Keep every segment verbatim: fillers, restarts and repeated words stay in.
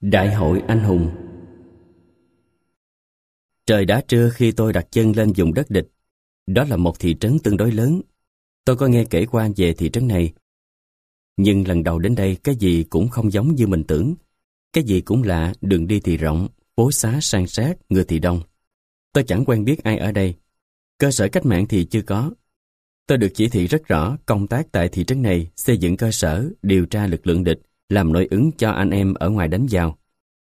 Đại hội anh hùng. Trời đã trưa khi tôi đặt chân lên vùng đất địch. Đó là một thị trấn tương đối lớn. Tôi có nghe kể qua về thị trấn này. Nhưng lần đầu đến đây cái gì cũng không giống như mình tưởng. Cái gì cũng lạ, đường đi thì rộng, phố xá san sát, người thì đông. Tôi chẳng quen biết ai ở đây. Cơ sở cách mạng thì chưa có. Tôi được chỉ thị rất rõ công tác tại thị trấn này, xây dựng cơ sở, điều tra lực lượng địch, làm nội ứng cho anh em ở ngoài đánh vào.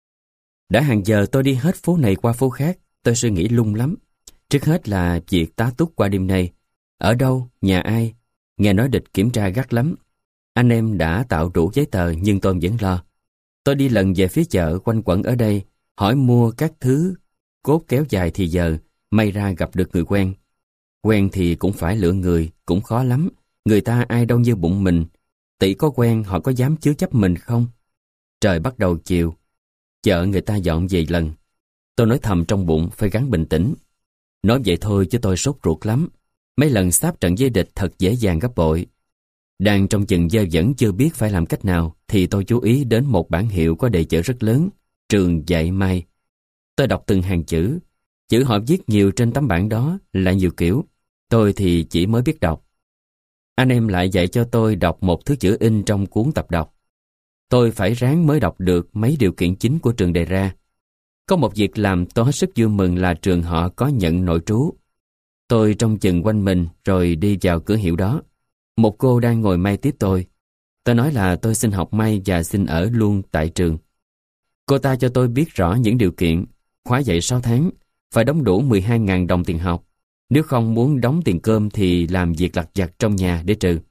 Đã hàng giờ tôi đi hết phố này qua phố khác, tôi suy nghĩ lung lắm. Trước hết là việc tá túc qua đêm nay. Ở đâu, nhà ai? Nghe nói địch kiểm tra gắt lắm. Anh em đã tạo đủ giấy tờ nhưng tôi vẫn lo. Tôi đi lần về phía chợ quanh quẩn ở đây, hỏi mua các thứ cốt kéo dài thì giờ, may ra gặp được người quen. Quen thì cũng phải lựa người, cũng khó lắm. Người ta ai đâu như bụng mình. Tỷ có quen họ có dám chứa chấp mình không? Trời bắt đầu chiều. Chợ người ta dọn về lần. Tôi nói thầm trong bụng phải gắng bình tĩnh. Nói vậy thôi chứ tôi sốt ruột lắm. Mấy lần sáp trận với địch thật dễ dàng gấp bội. Đang trong chừng dơ vẫn chưa biết phải làm cách nào thì tôi chú ý đến một bảng hiệu có đề chữ rất lớn: Trường Dạy Mai. Tôi đọc từng hàng chữ. Chữ họ viết nhiều trên tấm bảng đó là nhiều kiểu. Tôi thì chỉ mới biết đọc. Anh em lại dạy cho tôi đọc một thứ chữ in trong cuốn tập đọc. Tôi phải ráng mới đọc được mấy điều kiện chính của trường đề ra. Có một việc làm tôi hết sức vui mừng là trường họ có nhận nội trú. Tôi trông chừng quanh mình rồi đi vào cửa hiệu đó. Một cô đang ngồi may tiếp tôi. Tôi nói là tôi xin học may và xin ở luôn tại trường. Cô ta cho tôi biết rõ những điều kiện. Khóa dạy sáu tháng, phải đóng đủ mười hai nghìn đồng tiền học. Nếu không muốn đóng tiền cơm thì làm việc lặt vặt trong nhà để trừ.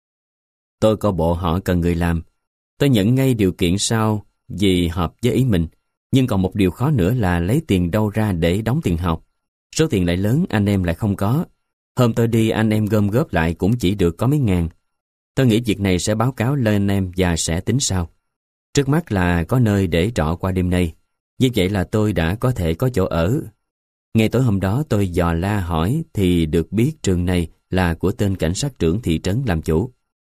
Tôi coi bộ họ cần người làm. Tôi nhận ngay điều kiện sau vì hợp với ý mình. Nhưng còn một điều khó nữa là lấy tiền đâu ra để đóng tiền học. Số tiền lại lớn, anh em lại không có. Hôm tôi đi anh em gom góp lại cũng chỉ được có mấy ngàn. Tôi nghĩ việc này sẽ báo cáo lên anh em và sẽ tính sau. Trước mắt là có nơi để trọ qua đêm nay. Như vậy là tôi đã có thể có chỗ ở. Ngay tối hôm đó tôi dò la hỏi thì được biết trường này là của tên cảnh sát trưởng thị trấn làm chủ.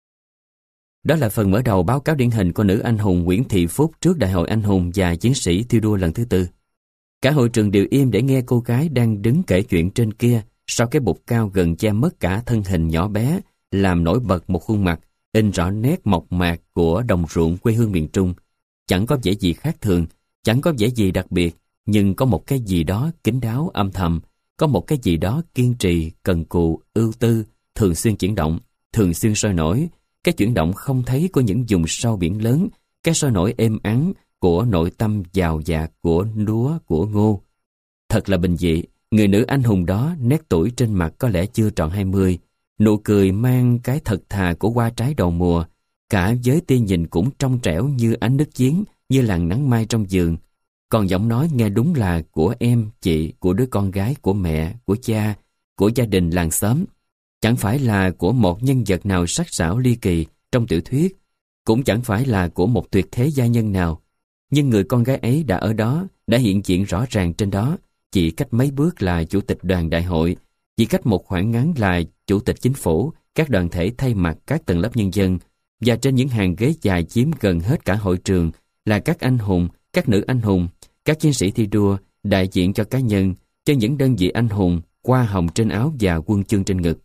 Đó là phần mở đầu báo cáo điển hình của nữ anh hùng Nguyễn Thị Phúc trước Đại hội anh hùng và chiến sĩ thi đua lần thứ tư. Cả hội trường đều im để nghe cô gái đang đứng kể chuyện trên kia sau cái bục cao gần che mất cả thân hình nhỏ bé, làm nổi bật một khuôn mặt in rõ nét mộc mạc của đồng ruộng quê hương miền Trung. Chẳng có vẻ gì khác thường, chẳng có vẻ gì đặc biệt, nhưng có một cái gì đó kín đáo âm thầm, có một cái gì đó kiên trì, cần cù, ưu tư, thường xuyên chuyển động, thường xuyên sôi nổi. Cái chuyển động không thấy của những vùng sâu biển lớn, cái sôi nổi êm ắng của nội tâm giàu dạt của lúa, của ngô. Thật là bình dị, người nữ anh hùng đó nét tuổi trên mặt có lẽ chưa tròn hai mươi, nụ cười mang cái thật thà của hoa trái đầu mùa, cả với tia nhìn cũng trong trẻo như ánh nước giếng, như làn nắng mai trong vườn. Còn giọng nói nghe đúng là của em, chị, của đứa con gái, của mẹ, của cha, của gia đình làng xóm. Chẳng phải là của một nhân vật nào sắc sảo ly kỳ trong tiểu thuyết, cũng chẳng phải là của một tuyệt thế gia nhân nào. Nhưng người con gái ấy đã ở đó, đã hiện diện rõ ràng trên đó, chỉ cách mấy bước là chủ tịch đoàn đại hội, chỉ cách một khoảng ngắn là chủ tịch chính phủ, các đoàn thể thay mặt các tầng lớp nhân dân, và trên những hàng ghế dài chiếm gần hết cả hội trường là các anh hùng, các nữ anh hùng, các chiến sĩ thi đua, đại diện cho cá nhân, cho những đơn vị anh hùng, hoa hồng trên áo và huân chương trên ngực.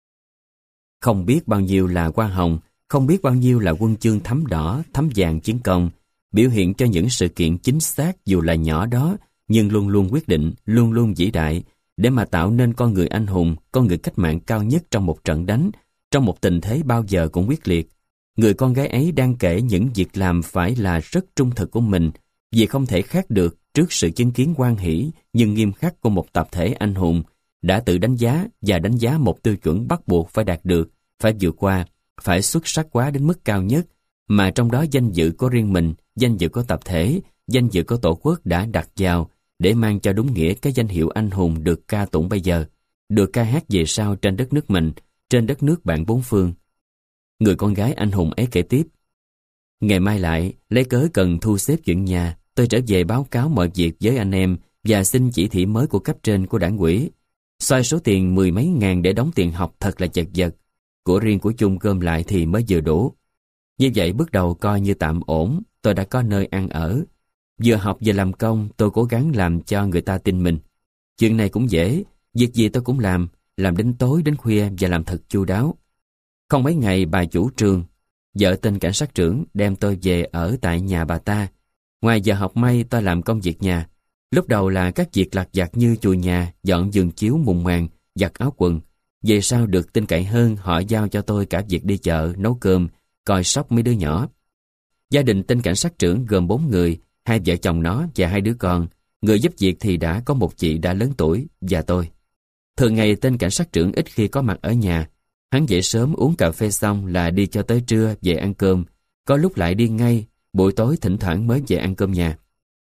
Không biết bao nhiêu là hoa hồng, không biết bao nhiêu là huân chương thắm đỏ, thắm vàng chiến công, biểu hiện cho những sự kiện chính xác dù là nhỏ đó, nhưng luôn luôn quyết định, luôn luôn vĩ đại, để mà tạo nên con người anh hùng, con người cách mạng cao nhất trong một trận đánh, trong một tình thế bao giờ cũng quyết liệt. Người con gái ấy đang kể những việc làm phải là rất trung thực của mình, vì không thể khác được trước sự chứng kiến hoan hỷ nhưng nghiêm khắc của một tập thể anh hùng, đã tự đánh giá và đánh giá một tiêu chuẩn bắt buộc phải đạt được, phải vượt qua, phải xuất sắc quá đến mức cao nhất, mà trong đó danh dự của riêng mình, danh dự của tập thể, danh dự của tổ quốc đã đặt vào để mang cho đúng nghĩa cái danh hiệu anh hùng được ca tụng bây giờ, được ca hát về sau trên đất nước mình, trên đất nước bạn bốn phương. Người con gái anh hùng ấy kể tiếp: Ngày mai lại, lấy cớ cần thu xếp chuyện nhà, tôi trở về báo cáo mọi việc với anh em và xin chỉ thị mới của cấp trên của đảng ủy. Xoay số tiền mười mấy ngàn để đóng tiền học thật là chật vật. Của riêng của chung gom lại thì mới vừa đủ. Như vậy bước đầu coi như tạm ổn, tôi đã có nơi ăn ở. Vừa học vừa làm công, tôi cố gắng làm cho người ta tin mình. Chuyện này cũng dễ, việc gì tôi cũng làm, làm đến tối đến khuya và làm thật chu đáo. Không mấy ngày bà chủ trường, vợ tên cảnh sát trưởng, đem tôi về ở tại nhà bà ta. Ngoài giờ học may, tôi làm công việc nhà. Lúc đầu là các việc lặt vặt như chùi nhà, dọn giường chiếu mùng màn, giặt áo quần. Về sau được tin cậy hơn, họ giao cho tôi cả việc đi chợ, nấu cơm, coi sóc mấy đứa nhỏ. Gia đình tên cảnh sát trưởng gồm bốn người, hai vợ chồng nó và hai đứa con. Người giúp việc thì đã có một chị đã lớn tuổi và tôi. Thường ngày tên cảnh sát trưởng ít khi có mặt ở nhà. Hắn dậy sớm uống cà phê xong là đi cho tới trưa về ăn cơm. Có lúc lại đi ngay, buổi tối thỉnh thoảng mới về ăn cơm nhà.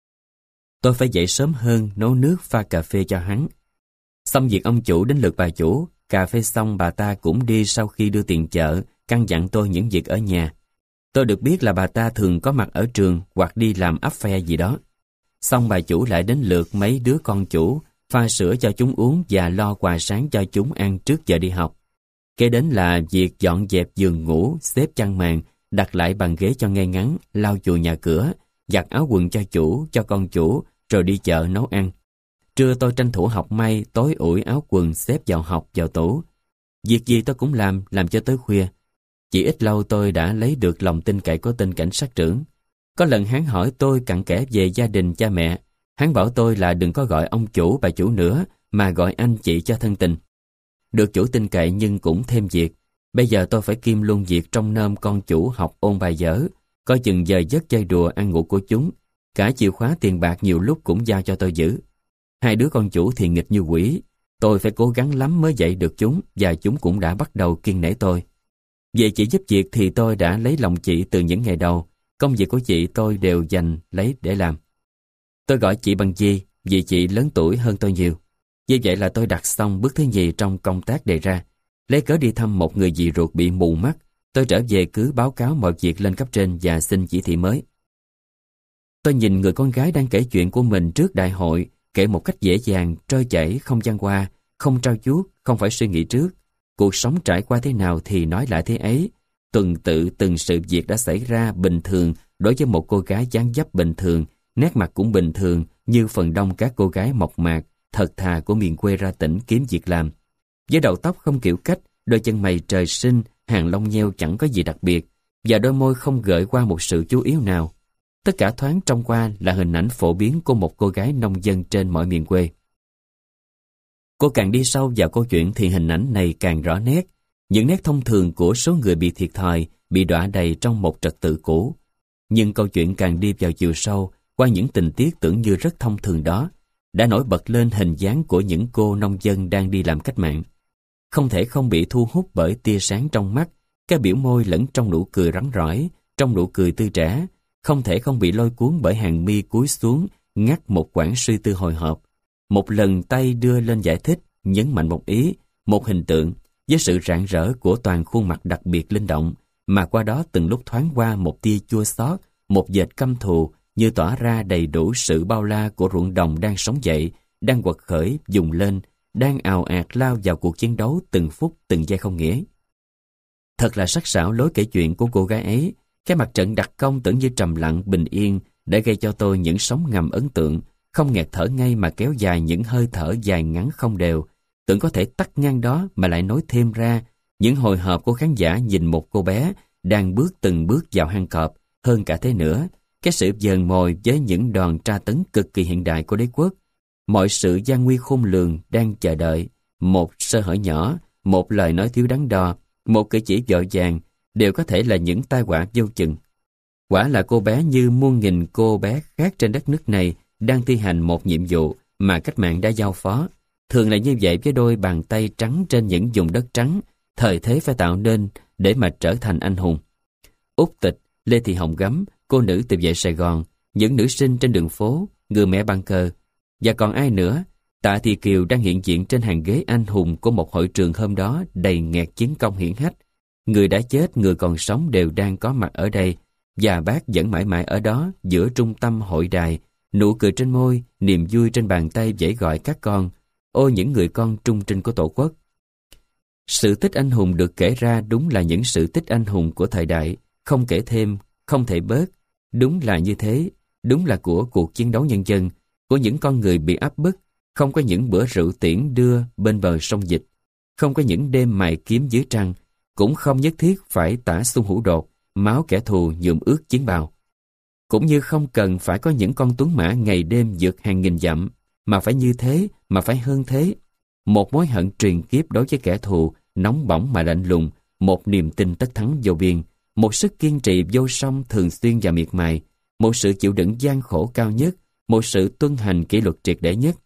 Tôi phải dậy sớm hơn nấu nước pha cà phê cho hắn. Xong việc ông chủ đến lượt bà chủ, cà phê xong bà ta cũng đi sau khi đưa tiền chợ, căn dặn tôi những việc ở nhà. Tôi được biết là bà ta thường có mặt ở trường hoặc đi làm ấp phe gì đó. Xong bà chủ lại đến lượt mấy đứa con chủ, pha sữa cho chúng uống và lo quà sáng cho chúng ăn trước giờ đi học. Kế đến là việc dọn dẹp giường ngủ, xếp chăn màn, đặt lại bàn ghế cho ngay ngắn, lau chùi nhà cửa, giặt áo quần cho chủ, cho con chủ, rồi đi chợ nấu ăn. Trưa tôi tranh thủ học may, tối ủi áo quần xếp vào học vào tủ. Việc gì tôi cũng làm, làm cho tới khuya. Chỉ ít lâu tôi đã lấy được lòng tin cậy của tên cảnh sát trưởng. Có lần hắn hỏi tôi cặn kẽ về gia đình cha mẹ. Hắn bảo tôi là đừng có gọi ông chủ bà chủ nữa, mà gọi anh chị cho thân tình. Được chủ tin cậy nhưng cũng thêm việc. Bây giờ tôi phải kiêm luôn việc trông nom con chủ học ôn bài dở, coi chừng giờ giấc chơi đùa ăn ngủ của chúng. Cả chìa khóa tiền bạc nhiều lúc cũng giao cho tôi giữ. Hai đứa con chủ thì nghịch như quỷ. Tôi phải cố gắng lắm mới dạy được chúng, và chúng cũng đã bắt đầu kiêng nể tôi. Về chị giúp việc thì tôi đã lấy lòng chị từ những ngày đầu. Công việc của chị tôi đều dành lấy để làm. Tôi gọi chị bằng dì, vì chị lớn tuổi hơn tôi nhiều. Như vậy là tôi đặt xong bước thứ nhì trong công tác đề ra. Lấy cớ đi thăm một người dì ruột bị mù mắt, tôi trở về cứ báo cáo mọi việc lên cấp trên và xin chỉ thị mới. Tôi nhìn người con gái đang kể chuyện của mình trước đại hội, kể một cách dễ dàng, trôi chảy, không gian qua, không trau chuốt, không phải suy nghĩ trước. Cuộc sống trải qua thế nào thì nói lại thế ấy. Tuần tự từng sự việc đã xảy ra bình thường đối với một cô gái dáng dấp bình thường, nét mặt cũng bình thường như phần đông các cô gái mộc mạc, thật thà của miền quê ra tỉnh kiếm việc làm. Với đầu tóc không kiểu cách, đôi chân mày trời sinh, hàng lông nheo chẳng có gì đặc biệt, và đôi môi không gợi qua một sự chú ý nào. Tất cả thoáng trong qua là hình ảnh phổ biến của một cô gái nông dân trên mọi miền quê. Cô càng đi sâu vào câu chuyện thì hình ảnh này càng rõ nét. Những nét thông thường của số người bị thiệt thòi, bị đọa đầy trong một trật tự cũ. Nhưng câu chuyện càng đi vào chiều sâu, qua những tình tiết tưởng như rất thông thường đó, đã nổi bật lên hình dáng của những cô nông dân đang đi làm cách mạng. Không thể không bị thu hút bởi tia sáng trong mắt, cái biểu môi lẫn trong nụ cười rắn rỏi, trong nụ cười tươi trẻ. Không thể không bị lôi cuốn bởi hàng mi cúi xuống, ngắt một quãng suy tư hồi hộp. Một lần tay đưa lên giải thích, nhấn mạnh một ý, một hình tượng, với sự rạng rỡ của toàn khuôn mặt đặc biệt linh động, mà qua đó từng lúc thoáng qua một tia chua xót, một vệt căm thù, như tỏa ra đầy đủ sự bao la của ruộng đồng đang sống dậy, đang quật khởi, dùng lên, đang ào ạt lao vào cuộc chiến đấu từng phút từng giây không nghĩa. Thật là sắc sảo lối kể chuyện của cô gái ấy. Cái mặt trận đặc công tưởng như trầm lặng bình yên đã gây cho tôi những sóng ngầm ấn tượng, không nghẹt thở ngay mà kéo dài những hơi thở dài ngắn không đều, tưởng có thể tắt ngang đó mà lại nối thêm ra những hồi hộp của khán giả nhìn một cô bé đang bước từng bước vào hang cọp. Hơn cả thế nữa, cái sự dờn mồi với những đòn tra tấn cực kỳ hiện đại của đế quốc, mọi sự gian nguy khôn lường đang chờ đợi, một sơ hở nhỏ, một lời nói thiếu đắn đo, một cử chỉ vội vàng đều có thể là những tai họa vô chừng. Quả là cô bé như muôn nghìn cô bé khác trên đất nước này đang thi hành một nhiệm vụ mà cách mạng đã giao phó. Thường là như vậy với đôi bàn tay trắng trên những vùng đất trắng, thời thế phải tạo nên để mà trở thành anh hùng. Út Tịch, Lê Thị Hồng Gấm, cô nữ từ về Sài Gòn, những nữ sinh trên đường phố, người mẹ bàn cờ, và còn ai nữa. Tạ Thị Kiều đang hiện diện trên hàng ghế anh hùng của một hội trường hôm đó đầy nghẹt chiến công hiển hách. Người đã chết, người còn sống đều đang có mặt ở đây, và bác vẫn mãi mãi ở đó giữa trung tâm hội đài, nụ cười trên môi, niềm vui trên bàn tay vẫy gọi các con. Ôi những người con trung trinh của Tổ quốc! Sự tích anh hùng được kể ra đúng là những sự tích anh hùng của thời đại, không kể thêm, không thể bớt. Đúng là như thế, đúng là của cuộc chiến đấu nhân dân, của những con người bị áp bức, không có những bữa rượu tiễn đưa bên bờ sông Dịch, không có những đêm mài kiếm dưới trăng, cũng không nhất thiết phải tả xung hữu đột, máu kẻ thù nhuộm ướt chiến bào. Cũng như không cần phải có những con tuấn mã ngày đêm vượt hàng nghìn dặm, mà phải như thế, mà phải hơn thế. Một mối hận truyền kiếp đối với kẻ thù, nóng bỏng mà lạnh lùng, một niềm tin tất thắng vô biên, một sức kiên trì vô song thường xuyên và miệt mài, một sự chịu đựng gian khổ cao nhất, một sự tuân hành kỷ luật triệt để nhất.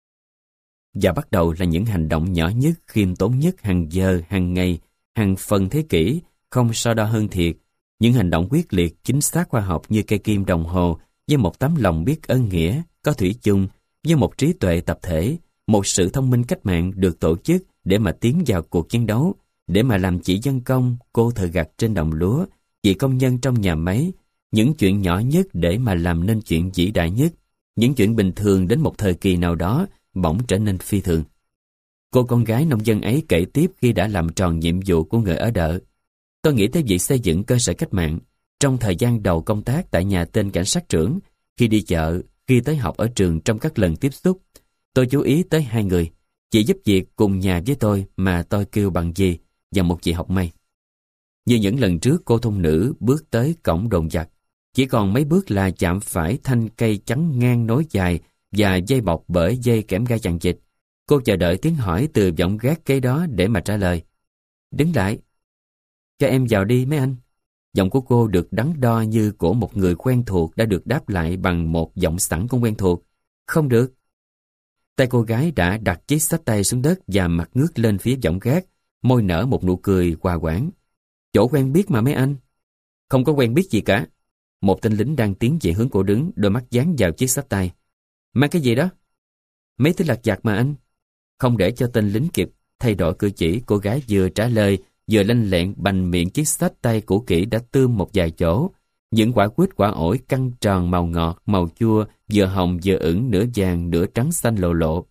Và bắt đầu là những hành động nhỏ nhất, khiêm tốn nhất hàng giờ, hàng ngày, hàng phần thế kỷ, không so đo hơn thiệt. Những hành động quyết liệt, chính xác khoa học như cây kim đồng hồ, với một tấm lòng biết ơn nghĩa, có thủy chung, với một trí tuệ tập thể, một sự thông minh cách mạng được tổ chức để mà tiến vào cuộc chiến đấu, để mà làm chị dân công, cô thợ gặt trên đồng lúa, chị công nhân trong nhà máy, những chuyện nhỏ nhất để mà làm nên chuyện vĩ đại nhất, những chuyện bình thường đến một thời kỳ nào đó bỗng trở nên phi thường. Cô con gái nông dân ấy kể tiếp khi đã làm tròn nhiệm vụ của người ở đợ. Tôi nghĩ tới việc xây dựng cơ sở cách mạng. Trong thời gian đầu công tác tại nhà tên cảnh sát trưởng, khi đi chợ, khi tới học ở trường trong các lần tiếp xúc, tôi chú ý tới hai người. Chị giúp việc cùng nhà với tôi mà tôi kêu bằng dì, và một chị học may. Như những lần trước, cô thôn nữ bước tới cổng đồn giặc. Chỉ còn mấy bước là chạm phải thanh cây chắn ngang nối dài và dây bọc bởi dây kẽm gai chằng chịt. Cô chờ đợi tiếng hỏi từ giọng gác kế đó để mà trả lời. Đứng lại. Cho em vào đi mấy anh. Giọng của cô được đắn đo như của một người quen thuộc đã được đáp lại bằng một giọng sẵn cũng quen thuộc. Không được. Tay cô gái đã đặt chiếc xách tay xuống đất và mặt ngước lên phía giọng gác, môi nở một nụ cười hòa quảng. Chỗ quen biết mà mấy anh. Không có quen biết gì cả. Một tên lính đang tiến về hướng cô đứng, đôi mắt dán vào chiếc xách tay. Mang cái gì đó? Mấy thứ lặt vặt mà anh. Không để cho tên lính kịp thay đổi cử chỉ, cô gái vừa trả lời, vừa lanh lẹn bành miệng chiếc xách tay cũ kỹ đã tươm một vài chỗ. Những quả quýt quả ổi căng tròn màu ngọt, màu chua, vừa hồng vừa ửng, nửa vàng, nửa trắng xanh lộ lộ.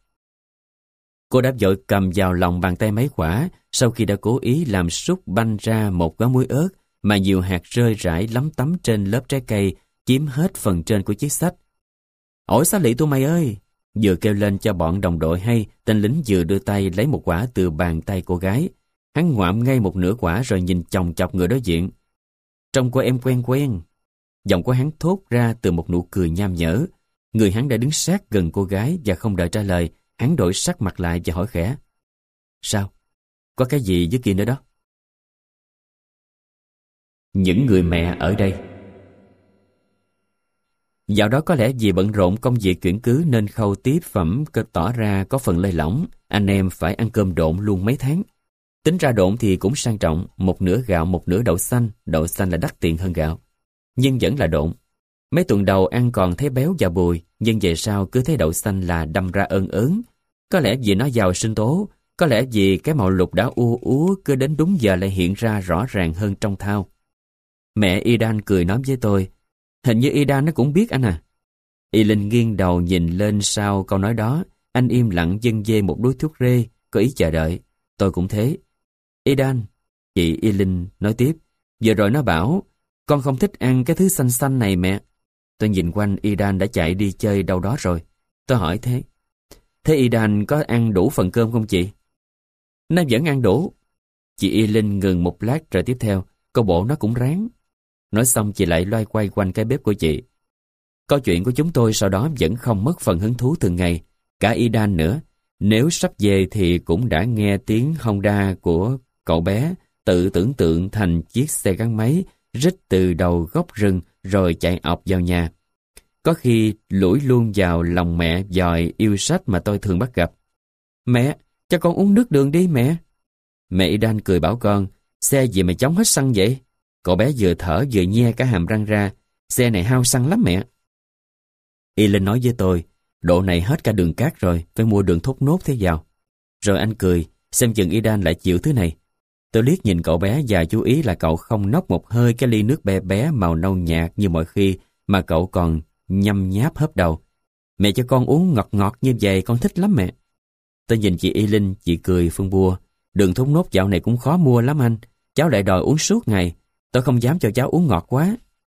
Cô đã vội cầm vào lòng bàn tay mấy quả, sau khi đã cố ý làm súc banh ra một gói muối ớt, mà nhiều hạt rơi rải lấm tấm trên lớp trái cây, chiếm hết phần trên của chiếc xách. Ổi xá lị tụi mày ơi! Vừa kêu lên cho bọn đồng đội hay, tên lính vừa đưa tay lấy một quả từ bàn tay cô gái. Hắn ngoạm ngay một nửa quả rồi nhìn chòng chọc người đối diện. Trông của em quen quen. Giọng của hắn thốt ra từ một nụ cười nham nhở. Người hắn đã đứng sát gần cô gái và không đợi trả lời, hắn đổi sắc mặt lại và hỏi khẽ. Sao? Có cái gì dưới kia nữa đó? Những người mẹ ở đây. Dạo đó có lẽ vì bận rộn công việc chuyển cứ nên khâu tiếp phẩm cơ tỏ ra có phần lơi lỏng, anh em phải ăn cơm độn luôn mấy tháng. Tính ra độn thì cũng sang trọng, một nửa gạo một nửa đậu xanh, đậu xanh là đắt tiền hơn gạo. Nhưng vẫn là độn. Mấy tuần đầu ăn còn thấy béo và bùi, nhưng về sau cứ thấy đậu xanh là đâm ra ơn ớn. Có lẽ vì nó giàu sinh tố, có lẽ vì cái màu lục đã u úa cứ đến đúng giờ lại hiện ra rõ ràng hơn trong thau. Mẹ Idan cười nói với tôi, hình như Idan nó cũng biết anh à. Y Linh nghiêng đầu nhìn lên sau câu nói đó, anh im lặng dâng dê một đuối thuốc rê, có ý chờ đợi. Tôi cũng thế. Idan, chị Y Linh nói tiếp, vừa rồi nó bảo, con không thích ăn cái thứ xanh xanh này mẹ. Tôi nhìn quanh, Idan đã chạy đi chơi đâu đó rồi. Tôi hỏi thế. Thế Idan có ăn đủ phần cơm không chị? Nó vẫn ăn đủ. Chị Y Linh ngừng một lát rồi tiếp theo, câu bộ nó cũng ráng. Nói xong chị lại loay quay quanh cái bếp của chị. Câu chuyện của chúng tôi sau đó vẫn không mất phần hứng thú thường ngày. Cả Idan nữa. Nếu sắp về thì cũng đã nghe tiếng Honda của cậu bé tự tưởng tượng thành chiếc xe gắn máy rít từ đầu gốc rừng rồi chạy ọc vào nhà. Có khi lủi luôn vào lòng mẹ dòi yêu sách mà tôi thường bắt gặp. Mẹ, cho con uống nước đường đi mẹ. Mẹ Idan cười bảo con, xe gì mà chống hết xăng vậy? Cậu bé vừa thở vừa nhe cả hàm răng ra, xe này hao xăng lắm mẹ. Y Linh nói với tôi, độ này hết cả đường cát rồi, phải mua đường thốt nốt thế vào. Rồi anh cười, xem chừng Idan lại chịu thứ này. Tôi liếc nhìn cậu bé và chú ý là cậu không nốc một hơi cái ly nước bé bé màu nâu nhạt như mọi khi, mà cậu còn nhâm nháp hớp đầu. Mẹ cho con uống ngọt ngọt như vậy, con thích lắm mẹ. Tôi nhìn chị Y Linh, chị cười phân bua. Đường thốt nốt dạo này cũng khó mua lắm anh, cháu lại đòi uống suốt ngày. Tôi không dám cho cháu uống ngọt quá.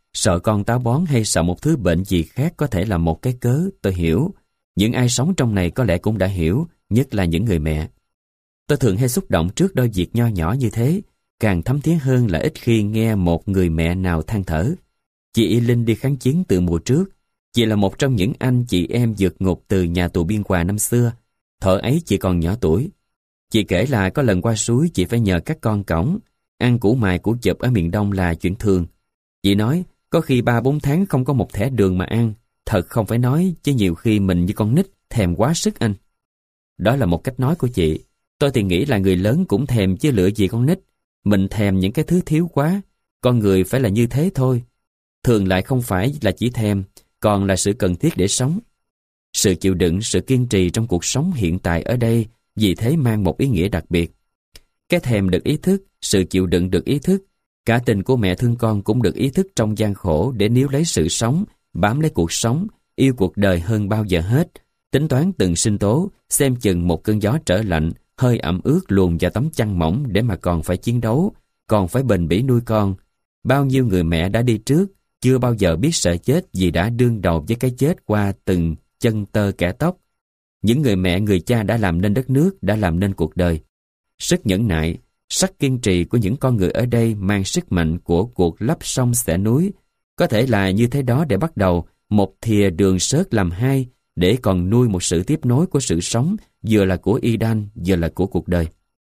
Sợ con táo bón hay sợ một thứ bệnh gì khác có thể là một cái cớ, tôi hiểu. Những ai sống trong này có lẽ cũng đã hiểu, nhất là những người mẹ. Tôi thường hay xúc động trước đôi việc nho nhỏ như thế, càng thấm thía hơn là ít khi nghe một người mẹ nào than thở. Chị Y Linh đi kháng chiến từ mùa trước. Chị là một trong những anh chị em vượt ngục từ nhà tù Biên Hòa năm xưa. Thuở ấy chị còn nhỏ tuổi. Chị kể là có lần qua suối chị phải nhờ các con cõng. Ăn củ mài củ chụp ở miền Đông là chuyện thường. Chị nói có khi ba bốn tháng không có một thẻ đường mà ăn. Thật không phải nói, chứ nhiều khi mình như con nít thèm quá sức anh. Đó là một cách nói của chị. Tôi thì nghĩ là người lớn cũng thèm chứ lựa gì con nít. Mình thèm những cái thứ thiếu quá. Con người phải là như thế thôi. Thường lại không phải là chỉ thèm, còn là sự cần thiết để sống. Sự chịu đựng, sự kiên trì trong cuộc sống hiện tại ở đây vì thế mang một ý nghĩa đặc biệt. Cái thèm được ý thức, sự chịu đựng được ý thức, cả tình của mẹ thương con cũng được ý thức trong gian khổ để níu lấy sự sống, bám lấy cuộc sống, yêu cuộc đời hơn bao giờ hết, tính toán từng sinh tố, xem chừng một cơn gió trở lạnh, hơi ẩm ướt luồn vào tấm chăn mỏng để mà còn phải chiến đấu, còn phải bền bỉ nuôi con. Bao nhiêu người mẹ đã đi trước, chưa bao giờ biết sợ chết vì đã đương đầu với cái chết qua từng chân tơ kẻ tóc. Những người mẹ, người cha đã làm nên đất nước, đã làm nên cuộc đời. Sức nhẫn nại, sắc kiên trì của những con người ở đây mang sức mạnh của cuộc lấp sông xẻ núi. Có thể là như thế đó để bắt đầu một thìa đường xớt làm hai, để còn nuôi một sự tiếp nối của sự sống, vừa là của Y Đan, vừa là của cuộc đời.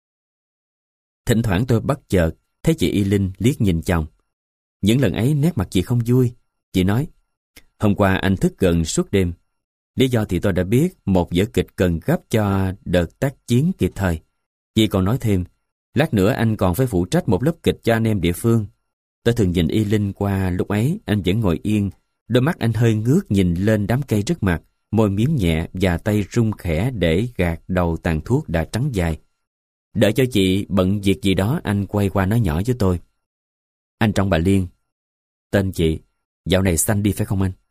Thỉnh thoảng tôi bất chợt thấy chị Y Linh liếc nhìn chồng. Những lần ấy nét mặt chị không vui. Chị nói, hôm qua anh thức gần suốt đêm. Lý do thì tôi đã biết, một vở kịch cần gấp cho đợt tác chiến kịp thời. Chị còn nói thêm, lát nữa anh còn phải phụ trách một lớp kịch cho anh em địa phương. Tôi thường nhìn Y Linh qua lúc ấy, anh vẫn ngồi yên, đôi mắt anh hơi ngước nhìn lên đám cây trước mặt, môi miếm nhẹ và tay rung khẽ để gạt đầu tàn thuốc đã trắng dài. Đợi cho chị bận việc gì đó, anh quay qua nói nhỏ với tôi. Anh Trọng Bà Liên. Tên chị, dạo này xanh đi phải không anh?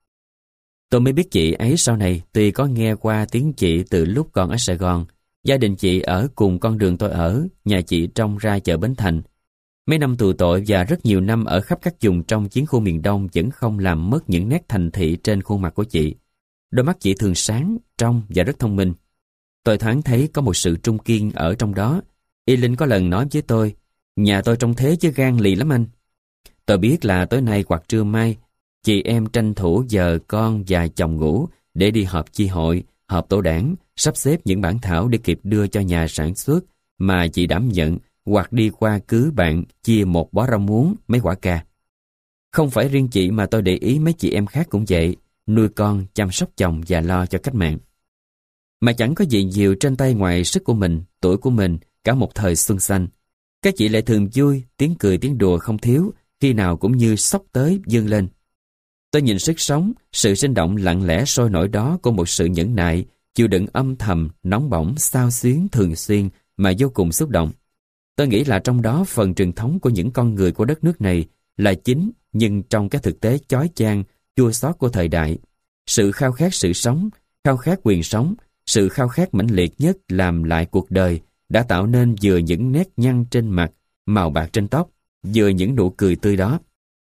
Tôi mới biết chị ấy sau này, tuy có nghe qua tiếng chị từ lúc còn ở Sài Gòn. Gia đình chị ở cùng con đường tôi ở, nhà chị trông ra chợ Bến Thành. Mấy năm tù tội và rất nhiều năm ở khắp các vùng trong chiến khu miền Đông vẫn không làm mất những nét thành thị trên khuôn mặt của chị. Đôi mắt chị thường sáng, trong và rất thông minh. Tôi thoáng thấy có một sự trung kiên ở trong đó. Y Linh có lần nói với tôi, nhà tôi trông thế chứ gan lì lắm anh. Tôi biết là tối nay hoặc trưa mai, chị em tranh thủ giờ con và chồng ngủ để đi họp chi hội, họp tổ đảng, sắp xếp những bản thảo để kịp đưa cho nhà sản xuất mà chị đảm nhận, hoặc đi qua cứ bạn chia một bó rau muống, mấy quả cà. Không phải riêng chị mà tôi để ý mấy chị em khác cũng vậy, nuôi con, chăm sóc chồng và lo cho cách mạng. Mà chẳng có gì nhiều trên tay ngoài sức của mình, tuổi của mình, cả một thời xuân xanh. Các chị lại thường vui, tiếng cười tiếng đùa không thiếu, khi nào cũng như xốc tới dâng lên. Tôi nhìn sức sống, sự sinh động lặng lẽ sôi nổi đó của một sự nhẫn nại, chịu đựng âm thầm, nóng bỏng, xao xuyến thường xuyên mà vô cùng xúc động. Tôi nghĩ là trong đó phần truyền thống của những con người của đất nước này là chính, nhưng trong cái thực tế chói chang, chua xót của thời đại, sự khao khát sự sống, khao khát quyền sống, sự khao khát mãnh liệt nhất làm lại cuộc đời đã tạo nên vừa những nét nhăn trên mặt, màu bạc trên tóc, vừa những nụ cười tươi đó.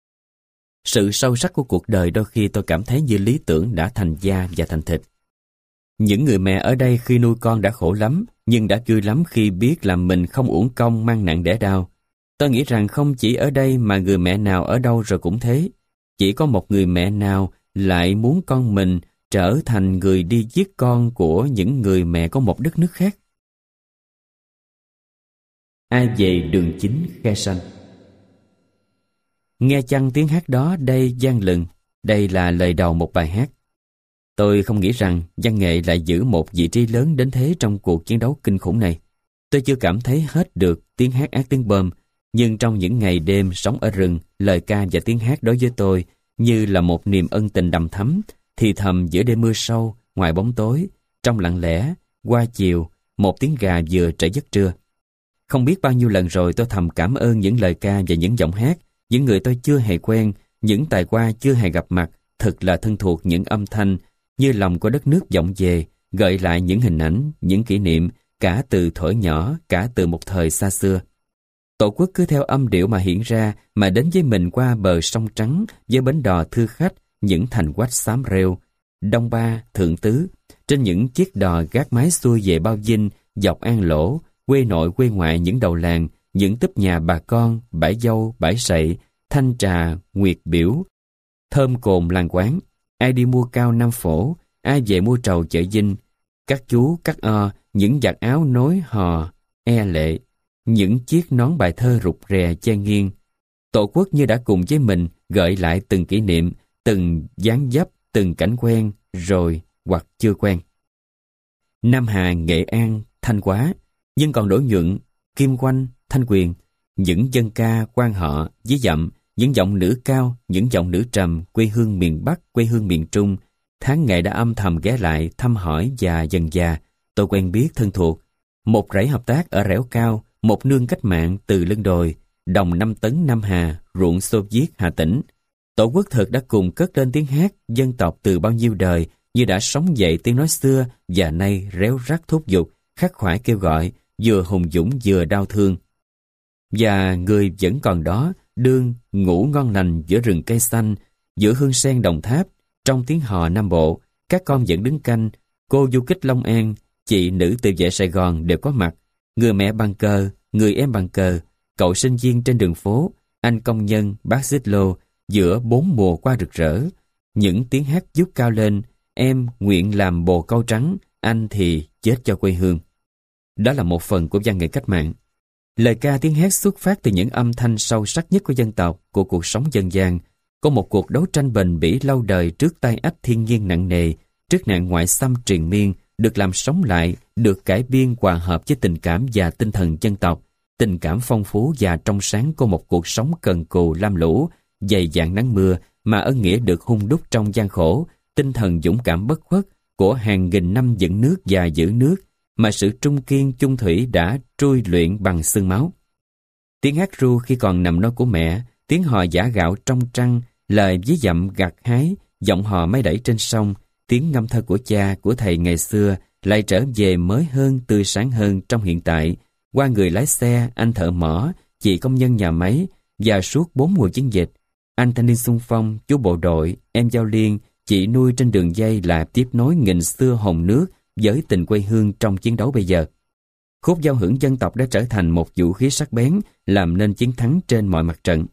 Sự sâu sắc của cuộc đời đôi khi tôi cảm thấy như lý tưởng đã thành da và thành thịt. Những người mẹ ở đây khi nuôi con đã khổ lắm, nhưng đã vui lắm khi biết là mình không uổng công mang nặng đẻ đau. Tôi nghĩ rằng không chỉ ở đây mà người mẹ nào ở đâu rồi cũng thế. Chỉ có một người mẹ nào lại muốn con mình trở thành người đi giết con của những người mẹ có một đất nước khác. Ai về đường chính khe xanh. Nghe chăng tiếng hát đó đây vang lừng, đây là lời đầu một bài hát. Tôi không nghĩ rằng văn nghệ lại giữ một vị trí lớn đến thế trong cuộc chiến đấu kinh khủng này. Tôi chưa cảm thấy hết được tiếng hát ác tiếng bom, nhưng trong những ngày đêm sống ở rừng, lời ca và tiếng hát đối với tôi như là một niềm ân tình đầm thắm, thì thầm giữa đêm mưa sâu, ngoài bóng tối, trong lặng lẽ, qua chiều, một tiếng gà vừa trễ giấc trưa. Không biết bao nhiêu lần rồi tôi thầm cảm ơn những lời ca và những giọng hát, những người tôi chưa hề quen, những tài hoa chưa hề gặp mặt, thật là thân thuộc những âm thanh như lòng của đất nước vọng về, gợi lại những hình ảnh, những kỷ niệm, cả từ thuở nhỏ, cả từ một thời xa xưa. Tổ quốc cứ theo âm điệu mà hiện ra, mà đến với mình qua bờ sông trắng, với bến đò thưa khách, những thành quách xám rêu, Đông Ba, Thượng Tứ. Trên những chiếc đò gác mái xuôi về Bao Dinh, dọc An Lỗ, quê nội quê ngoại những đầu làng, những túp nhà bà con, bãi dâu, bãi sậy, thanh trà, nguyệt biểu, thơm cồn làng quán. Ai đi mua cao Nam Phổ, ai về mua trầu chợ Dinh. Các chú, các o, những giặt áo nối hò, e lệ, những chiếc nón bài thơ rụt rè che nghiêng. Tổ quốc như đã cùng với mình gợi lại từng kỷ niệm, từng dáng dấp, từng cảnh quen, rồi hoặc chưa quen. Nam Hà, Nghệ An, Thanh Hóa, nhưng còn Đỗ Nhuận, Kim Oanh, Thanh Quyền, những dân ca, quan họ, dí dặm, những giọng nữ cao, những giọng nữ trầm, quê hương miền Bắc, quê hương miền Trung. Tháng ngày đã âm thầm ghé lại, thăm hỏi và dần dà, tôi quen biết thân thuộc. Một rẫy hợp tác ở Rẻo Cao, một nương cách mạng từ lưng đồi, đồng năm tấn Nam Hà, ruộng Xô Viết Hà Tĩnh. Tổ quốc thực đã cùng cất lên tiếng hát dân tộc từ bao nhiêu đời, như đã sống dậy tiếng nói xưa và nay réo rắt thúc giục, khắc khoải kêu gọi, vừa hùng dũng vừa đau thương. Và người vẫn còn đó, đương ngủ ngon lành giữa rừng cây xanh, giữa hương sen Đồng Tháp, trong tiếng hò Nam Bộ. Các con vẫn đứng canh, cô du kích Long An, chị nữ tự vệ Sài Gòn đều có mặt, người mẹ bằng cờ, người em bằng cờ, cậu sinh viên trên đường phố, anh công nhân, bác xích lô, giữa bốn mùa qua rực rỡ. Những tiếng hát giúp cao lên, em nguyện làm bồ câu trắng, anh thì chết cho quê hương. Đó là một phần của văn nghệ cách mạng. Lời ca tiếng hát xuất phát từ những âm thanh sâu sắc nhất của dân tộc, của cuộc sống dân gian, có một cuộc đấu tranh bền bỉ lâu đời trước tai ách thiên nhiên nặng nề, trước nạn ngoại xâm triền miên, được làm sống lại, được cải biên hòa hợp với tình cảm và tinh thần dân tộc, tình cảm phong phú và trong sáng của một cuộc sống cần cù lam lũ, dày dạn nắng mưa, mà ân nghĩa được hun đúc trong gian khổ, tinh thần dũng cảm bất khuất của hàng nghìn năm dựng nước và giữ nước, mà sự trung kiên chung thủy đã trui luyện bằng xương máu. Tiếng hát ru khi còn nằm no của mẹ, tiếng hò giã gạo trong trăng, lời dí dặm gặt hái, giọng hò máy đẩy trên sông, tiếng ngâm thơ của cha, của thầy ngày xưa lại trở về mới hơn, tươi sáng hơn trong hiện tại, qua người lái xe, anh thợ mỏ, chị công nhân nhà máy, và suốt bốn mùa chiến dịch, anh thanh niên xung phong, chú bộ đội, em giao liên, chị nuôi trên đường dây là tiếp nối nghìn xưa hồng nước với tình quê hương trong chiến đấu bây giờ. Khúc giao hưởng dân tộc đã trở thành một vũ khí sắc bén, làm nên chiến thắng trên mọi mặt trận.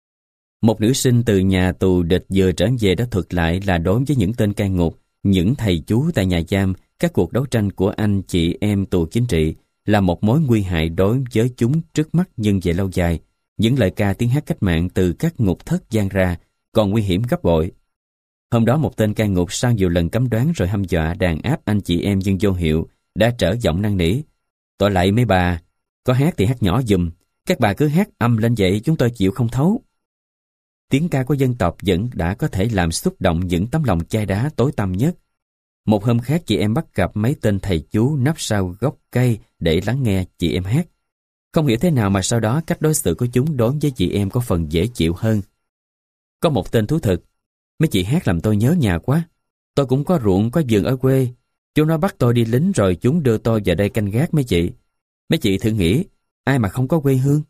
Một nữ sinh từ nhà tù địch vừa trở về đã thuật lại là đối với những tên cai ngục, những thầy chú tại nhà giam, các cuộc đấu tranh của anh chị em tù chính trị là một mối nguy hại đối với chúng trước mắt nhưng về lâu dài. Những lời ca tiếng hát cách mạng từ các ngục thất vang ra còn nguy hiểm gấp bội. Hôm đó một tên cai ngục sau nhiều lần cấm đoán rồi hăm dọa đàn áp anh chị em dân vô hiệu đã trở giọng năn nỉ: "Tội lạy mấy bà, có hát thì hát nhỏ giùm, các bà cứ hát âm lên vậy chúng tôi chịu không thấu." Tiếng ca của dân tộc vẫn đã có thể làm xúc động những tấm lòng chai đá tối tăm nhất. Một hôm khác chị em bắt gặp mấy tên thầy chú nấp sau gốc cây để lắng nghe chị em hát. Không hiểu thế nào mà sau đó cách đối xử của chúng đối với chị em có phần dễ chịu hơn. Có một tên thú thực: "Mấy chị hát làm tôi nhớ nhà quá. Tôi cũng có ruộng có vườn ở quê. Chúng nó bắt tôi đi lính rồi chúng đưa tôi vào đây canh gác mấy chị. Mấy chị thử nghĩ, ai mà không có quê hương?"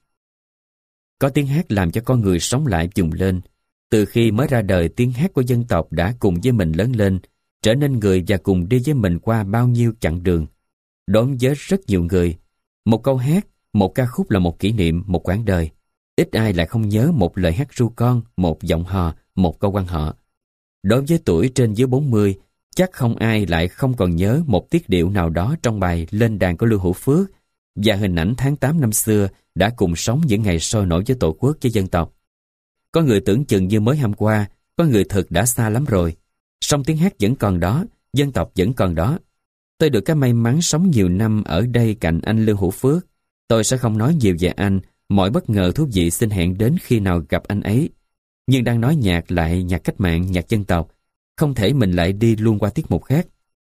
Có tiếng hát làm cho con người sống lại vùng lên. Từ khi mới ra đời, tiếng hát của dân tộc đã cùng với mình lớn lên, trở nên người và cùng đi với mình qua bao nhiêu chặng đường. Đối với rất nhiều người, một câu hát, một ca khúc là một kỷ niệm, một quãng đời. Ít ai lại không nhớ một lời hát ru con, một giọng hò, một câu quan họ. Đối với tuổi trên dưới bốn mươi, chắc không ai lại không còn nhớ một tiết điệu nào đó trong bài Lên đàn của Lưu Hữu Phước và hình ảnh tháng tám năm xưa đã cùng sống những ngày sôi nổi với Tổ quốc, với dân tộc. Có người tưởng chừng như mới hôm qua, có người thực đã xa lắm rồi. Song tiếng hát vẫn còn đó, dân tộc vẫn còn đó. Tôi được cái may mắn sống nhiều năm ở đây cạnh anh Lưu Hữu Phước. Tôi sẽ không nói nhiều về anh, mọi bất ngờ thú vị xin hẹn đến khi nào gặp anh ấy. Nhưng đang nói nhạc lại nhạc cách mạng, nhạc dân tộc, không thể mình lại đi luôn qua tiết mục khác.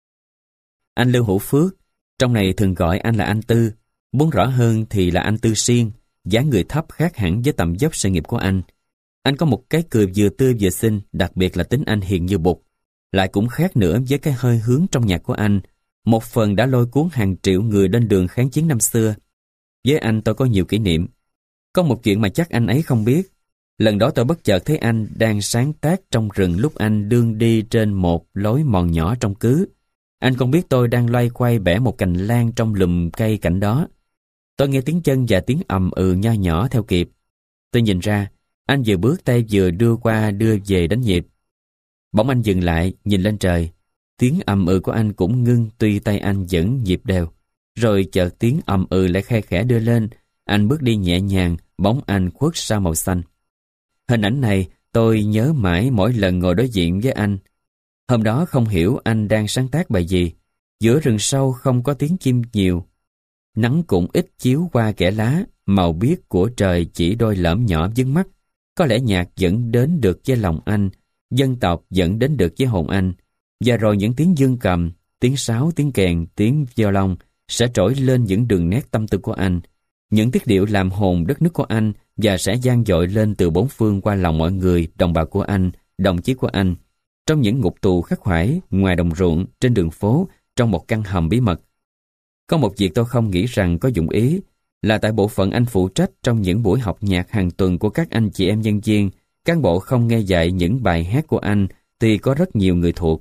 Anh Lưu Hữu Phước, trong này thường gọi anh là anh Tư, muốn rõ hơn thì là anh Tư Xiên, dáng người thấp khác hẳn với tầm dốc sự nghiệp của anh. Anh có một cái cười vừa tươi vừa xinh, đặc biệt là tính anh hiền như bụt. Lại cũng khác nữa với cái hơi hướng trong nhạc của anh, một phần đã lôi cuốn hàng triệu người lên đường kháng chiến năm xưa. Với anh tôi có nhiều kỷ niệm. Có một chuyện mà chắc anh ấy không biết. Lần đó tôi bất chợt thấy anh đang sáng tác trong rừng lúc anh đương đi trên một lối mòn nhỏ trong cứ. Anh không biết tôi đang loay quay bẻ một cành lan trong lùm cây cạnh đó. Tôi nghe tiếng chân và tiếng ầm ừ nho nhỏ theo kịp. Tôi nhìn ra, anh vừa bước tay vừa đưa qua đưa về đánh nhịp. Bỗng anh dừng lại, nhìn lên trời. Tiếng ầm ừ của anh cũng ngưng tuy tay anh vẫn nhịp đều. Rồi chợt tiếng ầm ừ lại khe khẽ đưa lên. Anh bước đi nhẹ nhàng, bóng anh khuất sau màu xanh. Hình ảnh này tôi nhớ mãi mỗi lần ngồi đối diện với anh. Hôm đó không hiểu anh đang sáng tác bài gì. Giữa rừng sâu không có tiếng chim nhiều. Nắng cũng ít chiếu qua kẽ lá, màu biếc của trời chỉ đôi lõm nhỏ dưới mắt. Có lẽ nhạc vẫn đến được với lòng anh, dân tộc vẫn đến được với hồn anh. Và rồi những tiếng dương cầm, tiếng sáo, tiếng kèn, tiếng violon sẽ trỗi lên những đường nét tâm tư của anh. Những tiết điệu làm hồn đất nước của anh và sẽ vang dội lên từ bốn phương qua lòng mọi người, đồng bào của anh, đồng chí của anh. Trong những ngục tù khắc khoải, ngoài đồng ruộng, trên đường phố, trong một căn hầm bí mật. Có một việc tôi không nghĩ rằng có dụng ý, là tại bộ phận anh phụ trách trong những buổi học nhạc hàng tuần của các anh chị em nhân viên, cán bộ không nghe dạy những bài hát của anh thì có rất nhiều người thuộc.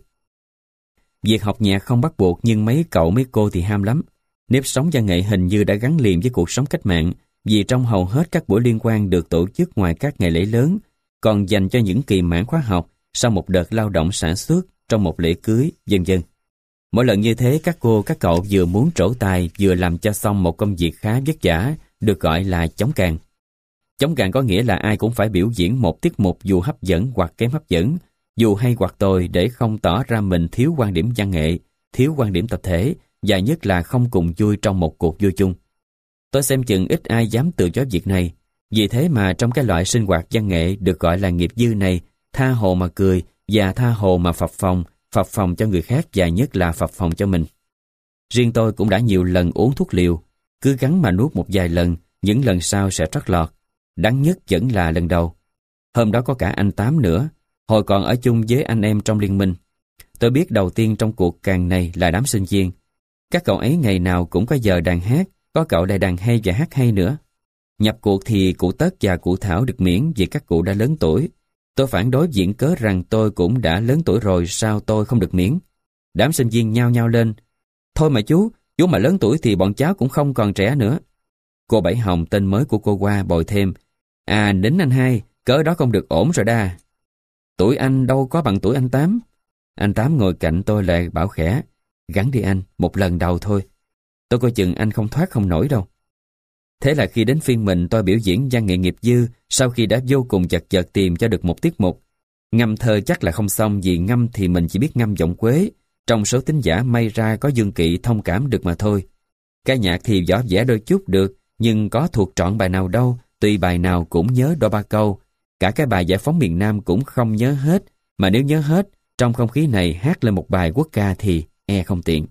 Việc học nhạc không bắt buộc nhưng mấy cậu mấy cô thì ham lắm. Nếp sống văn nghệ hình như đã gắn liền với cuộc sống cách mạng, vì trong hầu hết các buổi liên quan được tổ chức ngoài các ngày lễ lớn, còn dành cho những kỳ mãn khóa học sau một đợt lao động sản xuất trong một lễ cưới, vân vân. Mỗi lần như thế các cô các cậu vừa muốn trổ tài vừa làm cho xong một công việc khá vất vả, được gọi là chống càng. Chống càng có nghĩa là ai cũng phải biểu diễn một tiết mục dù hấp dẫn hoặc kém hấp dẫn, dù hay hoặc tồi, để không tỏ ra mình thiếu quan điểm văn nghệ, thiếu quan điểm tập thể, và nhất là không cùng vui trong một cuộc vui chung. Tôi xem chừng ít ai dám từ chối việc này. Vì thế mà trong cái loại sinh hoạt văn nghệ được gọi là nghiệp dư này, tha hồ mà cười và tha hồ mà phập phồng, phập phồng cho người khác và nhất là phập phồng cho mình. Riêng tôi cũng đã nhiều lần uống thuốc liều, cứ gắng mà nuốt một vài lần, những lần sau sẽ trót lọt. Đáng nhất vẫn là lần đầu. Hôm đó có cả anh Tám nữa, hồi còn ở chung với anh em trong liên minh. Tôi biết đầu tiên trong cuộc càng này là đám sinh viên. Các cậu ấy ngày nào cũng có giờ đàn hát, có cậu lại đàn hay và hát hay nữa. Nhập cuộc thì cụ Tất và cụ Thảo được miễn vì các cụ đã lớn tuổi. Tôi phản đối viện cớ rằng tôi cũng đã lớn tuổi rồi, sao tôi không được miễn. Đám sinh viên nhao nhao lên. Thôi mà chú, chú mà lớn tuổi thì bọn cháu cũng không còn trẻ nữa. Cô Bảy Hồng, tên mới của cô Hoa, bồi thêm. À, nín anh hai, cớ đó không được ổn rồi đa. Tuổi anh đâu có bằng tuổi anh Tám. Anh Tám ngồi cạnh tôi lại bảo khẽ. Gắn đi anh, một lần đầu thôi. Tôi coi chừng anh không thoát không nổi đâu. Thế là khi đến phiên mình, tôi biểu diễn văn nghệ nghiệp dư sau khi đã vô cùng chật vật tìm cho được một tiết mục. Ngâm thơ chắc là không xong, vì ngâm thì mình chỉ biết ngâm giọng Quế. Trong số thính giả may ra có Dương Kỵ thông cảm được mà thôi. Ca nhạc thì võ vẽ đôi chút được, nhưng có thuộc trọn bài nào đâu, tuy bài nào cũng nhớ đôi ba câu. Cả cái bài Giải phóng miền Nam cũng không nhớ hết, mà nếu nhớ hết, trong không khí này hát lên một bài quốc ca thì e không tiện.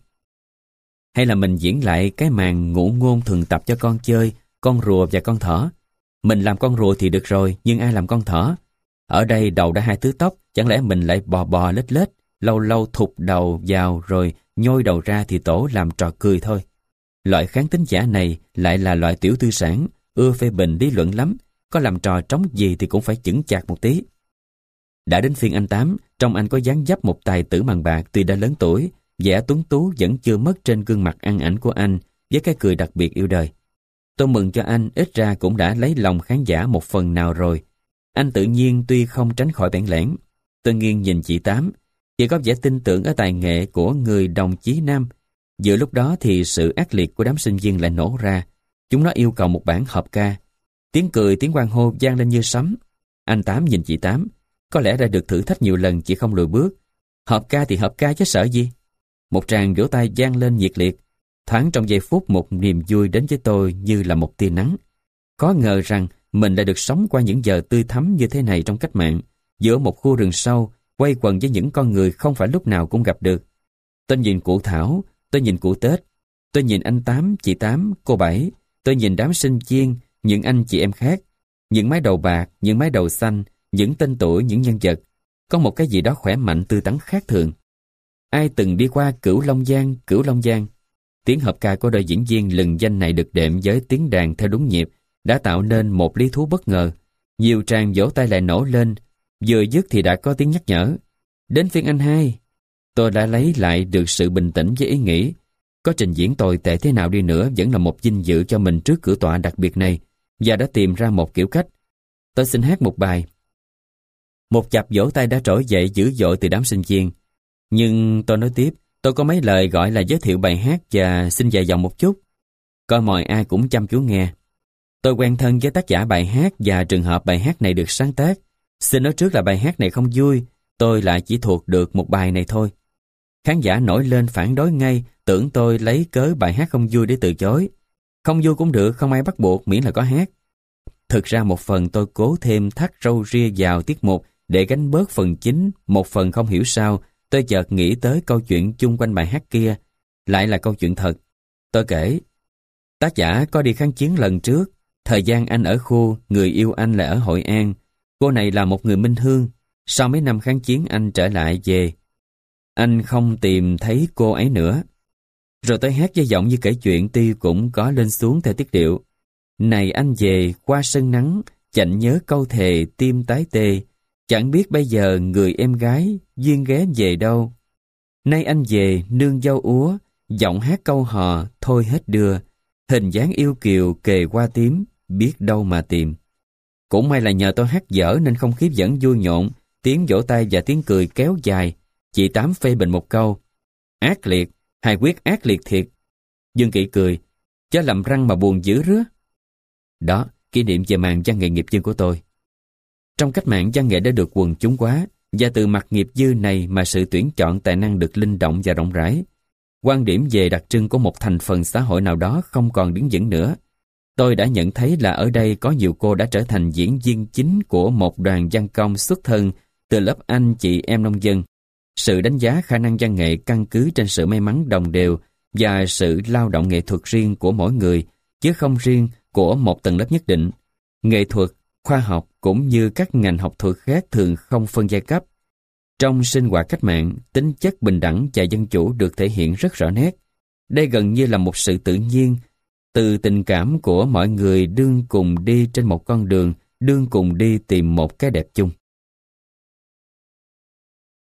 Hay là mình diễn lại cái màn ngụ ngôn thường tập cho con chơi, con rùa và con thỏ. Mình làm con rùa thì được rồi, nhưng ai làm con thỏ? Ở đây đầu đã hai thứ tóc, chẳng lẽ mình lại bò bò lết lết, lâu lâu thụt đầu vào rồi nhôi đầu ra thì tổ làm trò cười thôi. Loại khán thính giả này lại là loại tiểu tư sản, ưa phê bình lý luận lắm, có làm trò trống gì thì cũng phải chững chạc một tí. Đã đến phiên anh Tám, trong anh có dáng dấp một tài tử màn bạc tuy đã lớn tuổi, vẻ tuấn tú vẫn chưa mất trên gương mặt ăn ảnh của anh, với cái cười đặc biệt yêu đời. Tôi mừng cho anh, ít ra cũng đã lấy lòng khán giả một phần nào rồi. Anh tự nhiên tuy không tránh khỏi bẽn lẽn. Tôi nghiêng nhìn chị Tám, chị có vẻ tin tưởng ở tài nghệ của người đồng chí nam. Giữa lúc đó thì sự ác liệt của đám sinh viên lại nổ ra. Chúng nó yêu cầu một bản hợp ca. Tiếng cười, tiếng hoan hô vang lên như sấm. Anh Tám nhìn chị Tám, có lẽ đã được thử thách nhiều lần chị không lùi bước. Hợp ca thì hợp ca chứ sợ gì. Một tràng vỗ tay vang lên nhiệt liệt. Thoáng trong giây phút một niềm vui đến với tôi như là một tia nắng. Có ngờ rằng mình đã được sống qua những giờ tươi thắm như thế này trong cách mạng, giữa một khu rừng sâu, quay quần với những con người không phải lúc nào cũng gặp được. Tôi nhìn cụ Thảo, tôi nhìn cụ Tết, tôi nhìn anh Tám, chị Tám, cô Bảy, tôi nhìn đám sinh viên, những anh chị em khác, những mái đầu bạc, những mái đầu xanh, những tên tuổi, những nhân vật. Có một cái gì đó khỏe mạnh tươi tắn khác thường. Ai từng đi qua Cửu Long Giang, Cửu Long Giang? Tiếng hợp ca của đội diễn viên lừng danh này được đệm với tiếng đàn theo đúng nhịp, đã tạo nên một lý thú bất ngờ. Nhiều tràng vỗ tay lại nổ lên, vừa dứt thì đã có tiếng nhắc nhở. Đến phiên anh hai. Tôi đã lấy lại được sự bình tĩnh với ý nghĩ, có trình diễn tồi tệ thế nào đi nữa vẫn là một vinh dự cho mình trước cửa tọa đặc biệt này, và đã tìm ra một kiểu cách. Tôi xin hát một bài. Một chặp vỗ tay đã trỗi dậy dữ dội từ đám sinh viên. Nhưng tôi nói tiếp, tôi có mấy lời gọi là giới thiệu bài hát và xin dài dòng một chút. Coi mọi ai cũng chăm chú nghe. Tôi quen thân với tác giả bài hát và trường hợp bài hát này được sáng tác. Xin nói trước là bài hát này không vui, tôi lại chỉ thuộc được một bài này thôi. Khán giả nổi lên phản đối ngay, tưởng tôi lấy cớ bài hát không vui để từ chối. Không vui cũng được, không ai bắt buộc miễn là có hát. Thực ra một phần tôi cố thêm thắt râu ria vào tiết mục để gánh bớt phần chính, một phần không hiểu sao tôi chợt nghĩ tới câu chuyện chung quanh bài hát kia, lại là câu chuyện thật. Tôi kể, tác giả có đi kháng chiến lần trước, thời gian anh ở khu, người yêu anh là ở Hội An. Cô này là một người minh hương, sau mấy năm kháng chiến anh trở lại về. Anh không tìm thấy cô ấy nữa. Rồi tôi hát với giọng như kể chuyện tuy cũng có lên xuống theo tiết điệu. Này anh về qua sân nắng, chạnh nhớ câu thề tim tái tê, chẳng biết bây giờ người em gái duyên ghé về đâu. Nay anh về nương dâu úa, giọng hát câu hò thôi hết đưa, hình dáng yêu kiều kề qua tím, biết đâu mà tìm. Cũng may là nhờ tôi hát dở nên không khí vẫn vui nhộn, tiếng vỗ tay và tiếng cười kéo dài. Chị Tám phê bình một câu, ác liệt, hài quyết ác liệt thiệt. Dương Kỵ cười, chớ làm răng mà buồn dữ rứa. Đó, kỷ niệm về màn văn nghệ nghiệp dư của tôi. Trong cách mạng văn nghệ đã được quần chúng hóa, và từ mặt nghiệp dư này mà sự tuyển chọn tài năng được linh động và rộng rãi. Quan điểm về đặc trưng của một thành phần xã hội nào đó không còn đứng vững nữa. Tôi đã nhận thấy là ở đây có nhiều cô đã trở thành diễn viên chính của một đoàn văn công xuất thân từ lớp anh chị em nông dân. Sự đánh giá khả năng văn nghệ căn cứ trên sự may mắn đồng đều và sự lao động nghệ thuật riêng của mỗi người, chứ không riêng của một tầng lớp nhất định. Nghệ thuật, khoa học cũng như các ngành học thuật khác thường không phân giai cấp. Trong sinh hoạt cách mạng, tính chất bình đẳng và dân chủ được thể hiện rất rõ nét. Đây gần như là một sự tự nhiên, từ tình cảm của mọi người đương cùng đi trên một con đường, đương cùng đi tìm một cái đẹp chung.